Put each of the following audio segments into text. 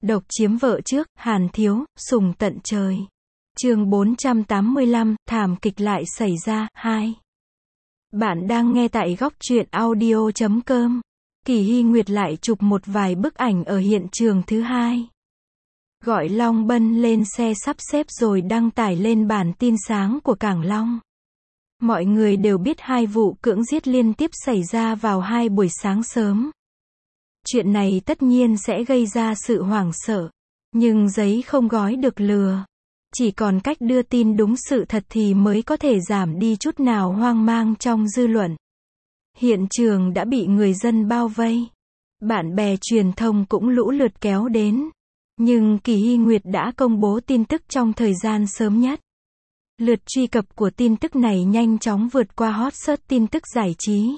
Độc chiếm vợ trước, Hàn Thiếu, sùng tận trời. Chương 485, thảm kịch lại xảy ra, 2. Bạn đang nghe tại góc truyện audio.com. Kỳ Hy Nguyệt lại chụp một vài bức ảnh ở hiện trường thứ hai. Gọi Long Bân lên xe sắp xếp rồi đăng tải lên bản tin sáng của Cảng Long. Mọi người đều biết hai vụ cưỡng giết liên tiếp xảy ra vào hai buổi sáng sớm. Chuyện này tất nhiên sẽ gây ra sự hoảng sợ. Nhưng giấy không gói được lừa. Chỉ còn cách đưa tin đúng sự thật thì mới có thể giảm đi chút nào hoang mang trong dư luận. Hiện trường đã bị người dân bao vây. Bạn bè truyền thông cũng lũ lượt kéo đến. Nhưng Kỳ Hy Nguyệt đã công bố tin tức trong thời gian sớm nhất. Lượt truy cập của tin tức này nhanh chóng vượt qua hot search tin tức giải trí.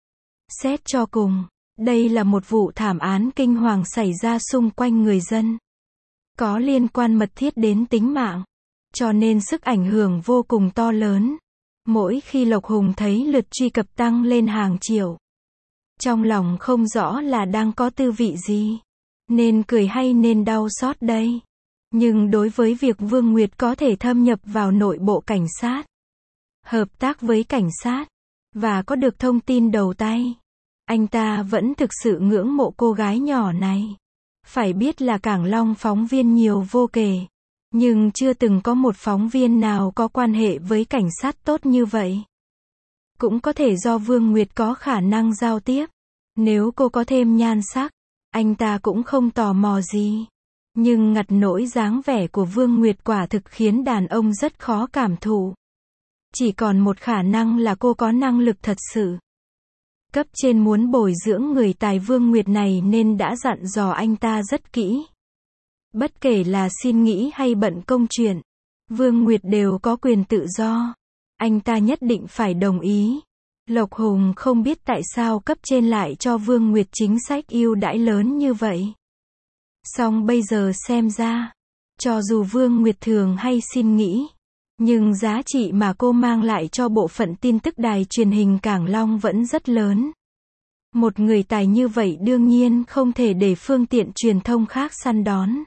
Xét cho cùng, đây là một vụ thảm án kinh hoàng xảy ra xung quanh người dân. Có liên quan mật thiết đến tính mạng. Cho nên sức ảnh hưởng vô cùng to lớn. Mỗi khi Lộc Hùng thấy lượt truy cập tăng lên hàng triệu. Trong lòng không rõ là đang có tư vị gì. Nên cười hay nên đau xót đây. Nhưng đối với việc Vương Nguyệt có thể thâm nhập vào nội bộ cảnh sát, hợp tác với cảnh sát, và có được thông tin đầu tay, anh ta vẫn thực sự ngưỡng mộ cô gái nhỏ này. Phải biết là Cảng Long phóng viên nhiều vô kể. Nhưng chưa từng có một phóng viên nào có quan hệ với cảnh sát tốt như vậy. Cũng có thể do Vương Nguyệt có khả năng giao tiếp. Nếu cô có thêm nhan sắc, anh ta cũng không tò mò gì. Nhưng ngặt nỗi dáng vẻ của Vương Nguyệt quả thực khiến đàn ông rất khó cảm thụ. Chỉ còn một khả năng là cô có năng lực thật sự. Cấp trên muốn bồi dưỡng người tài Vương Nguyệt này nên đã dặn dò anh ta rất kỹ. Bất kể là xin nghỉ hay bận công chuyện, Vương Nguyệt đều có quyền tự do. Anh ta nhất định phải đồng ý. Lộc Hùng không biết tại sao cấp trên lại cho Vương Nguyệt chính sách ưu đãi lớn như vậy. Song bây giờ xem ra, cho dù Vương Nguyệt thường hay xin nghỉ, nhưng giá trị mà cô mang lại cho bộ phận tin tức đài truyền hình Cảng Long vẫn rất lớn. Một người tài như vậy đương nhiên không thể để phương tiện truyền thông khác săn đón.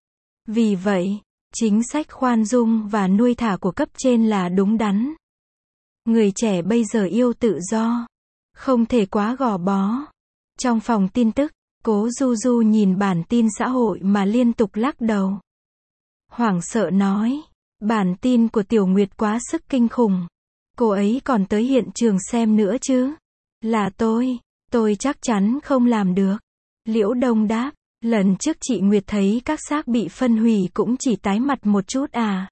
Vì vậy, chính sách khoan dung và nuôi thả của cấp trên là đúng đắn. Người trẻ bây giờ yêu tự do, không thể quá gò bó. Trong phòng tin tức, Cố Du Du nhìn bản tin xã hội mà liên tục lắc đầu. Hoảng sợ nói, bản tin của Tiểu Nguyệt quá sức kinh khủng. Cô ấy còn tới hiện trường xem nữa chứ. Là tôi chắc chắn không làm được. Liễu Đông đáp, lần trước chị Nguyệt thấy các xác bị phân hủy cũng chỉ tái mặt một chút à.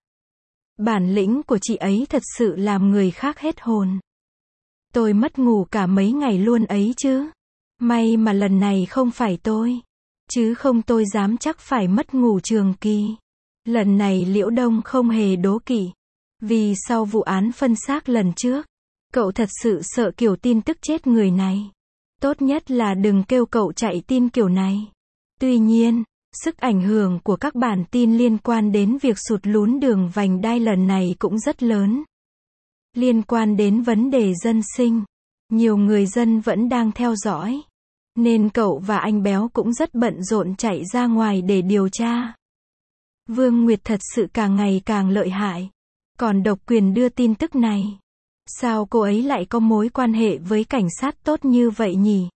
Bản lĩnh của chị ấy thật sự làm người khác hết hồn. Tôi mất ngủ cả mấy ngày luôn ấy chứ. May mà lần này không phải tôi. Chứ không tôi dám chắc phải mất ngủ trường kỳ. Lần này Liễu Đông không hề đố kỵ. Vì sau vụ án phân xác lần trước, cậu thật sự sợ kiểu tin tức chết người này. Tốt nhất là đừng kêu cậu chạy tin kiểu này. Tuy nhiên, sức ảnh hưởng của các bản tin liên quan đến việc sụt lún đường vành đai lần này cũng rất lớn. Liên quan đến vấn đề dân sinh, nhiều người dân vẫn đang theo dõi. Nên cậu và anh Béo cũng rất bận rộn chạy ra ngoài để điều tra. Vương Nguyệt thật sự càng ngày càng lợi hại. Còn độc quyền đưa tin tức này. Sao cô ấy lại có mối quan hệ với cảnh sát tốt như vậy nhỉ?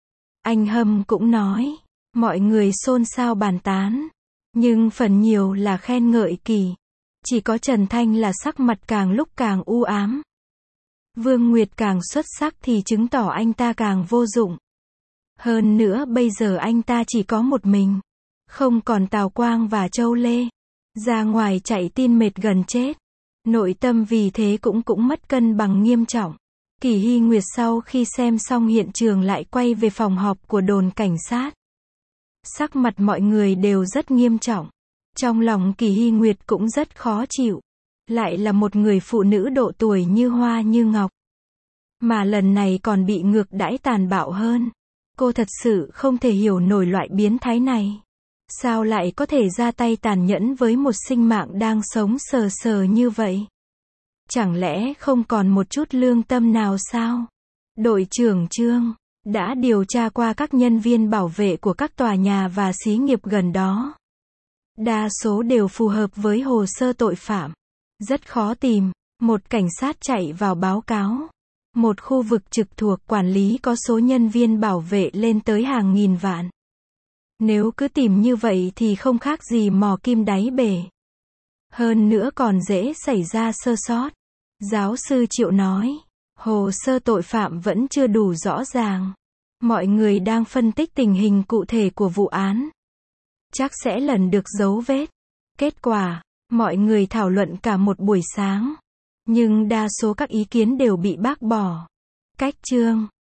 Anh Hâm cũng nói. Mọi người xôn xao bàn tán. Nhưng phần nhiều là khen ngợi Kỳ. Chỉ có Trần Thanh là sắc mặt càng lúc càng u ám. Vương Nguyệt càng xuất sắc thì chứng tỏ anh ta càng vô dụng. Hơn nữa bây giờ anh ta chỉ có một mình. Không còn Tào Quang và Châu Lê. Ra ngoài chạy tin mệt gần chết. Nội tâm vì thế cũng mất cân bằng nghiêm trọng. Kỳ Hy Nguyệt sau khi xem xong hiện trường lại quay về phòng họp của đồn cảnh sát. Sắc mặt mọi người đều rất nghiêm trọng. Trong lòng Kỳ Hy Nguyệt cũng rất khó chịu. Lại là một người phụ nữ độ tuổi như hoa như ngọc. Mà lần này còn bị ngược đãi tàn bạo hơn. Cô thật sự không thể hiểu nổi loại biến thái này. Sao lại có thể ra tay tàn nhẫn với một sinh mạng đang sống sờ sờ như vậy? Chẳng lẽ không còn một chút lương tâm nào sao? Đội trưởng Trương, đã điều tra qua các nhân viên bảo vệ của các tòa nhà và xí nghiệp gần đó. Đa số đều phù hợp với hồ sơ tội phạm. Rất khó tìm. Một cảnh sát chạy vào báo cáo. Một khu vực trực thuộc quản lý có số nhân viên bảo vệ lên tới hàng nghìn vạn. Nếu cứ tìm như vậy thì không khác gì mò kim đáy bể. Hơn nữa còn dễ xảy ra sơ sót. Giáo sư Triệu nói, hồ sơ tội phạm vẫn chưa đủ rõ ràng. Mọi người đang phân tích tình hình cụ thể của vụ án. Chắc sẽ lần được dấu vết. Kết quả, mọi người thảo luận cả một buổi sáng. Nhưng đa số các ý kiến đều bị bác bỏ. Cách chương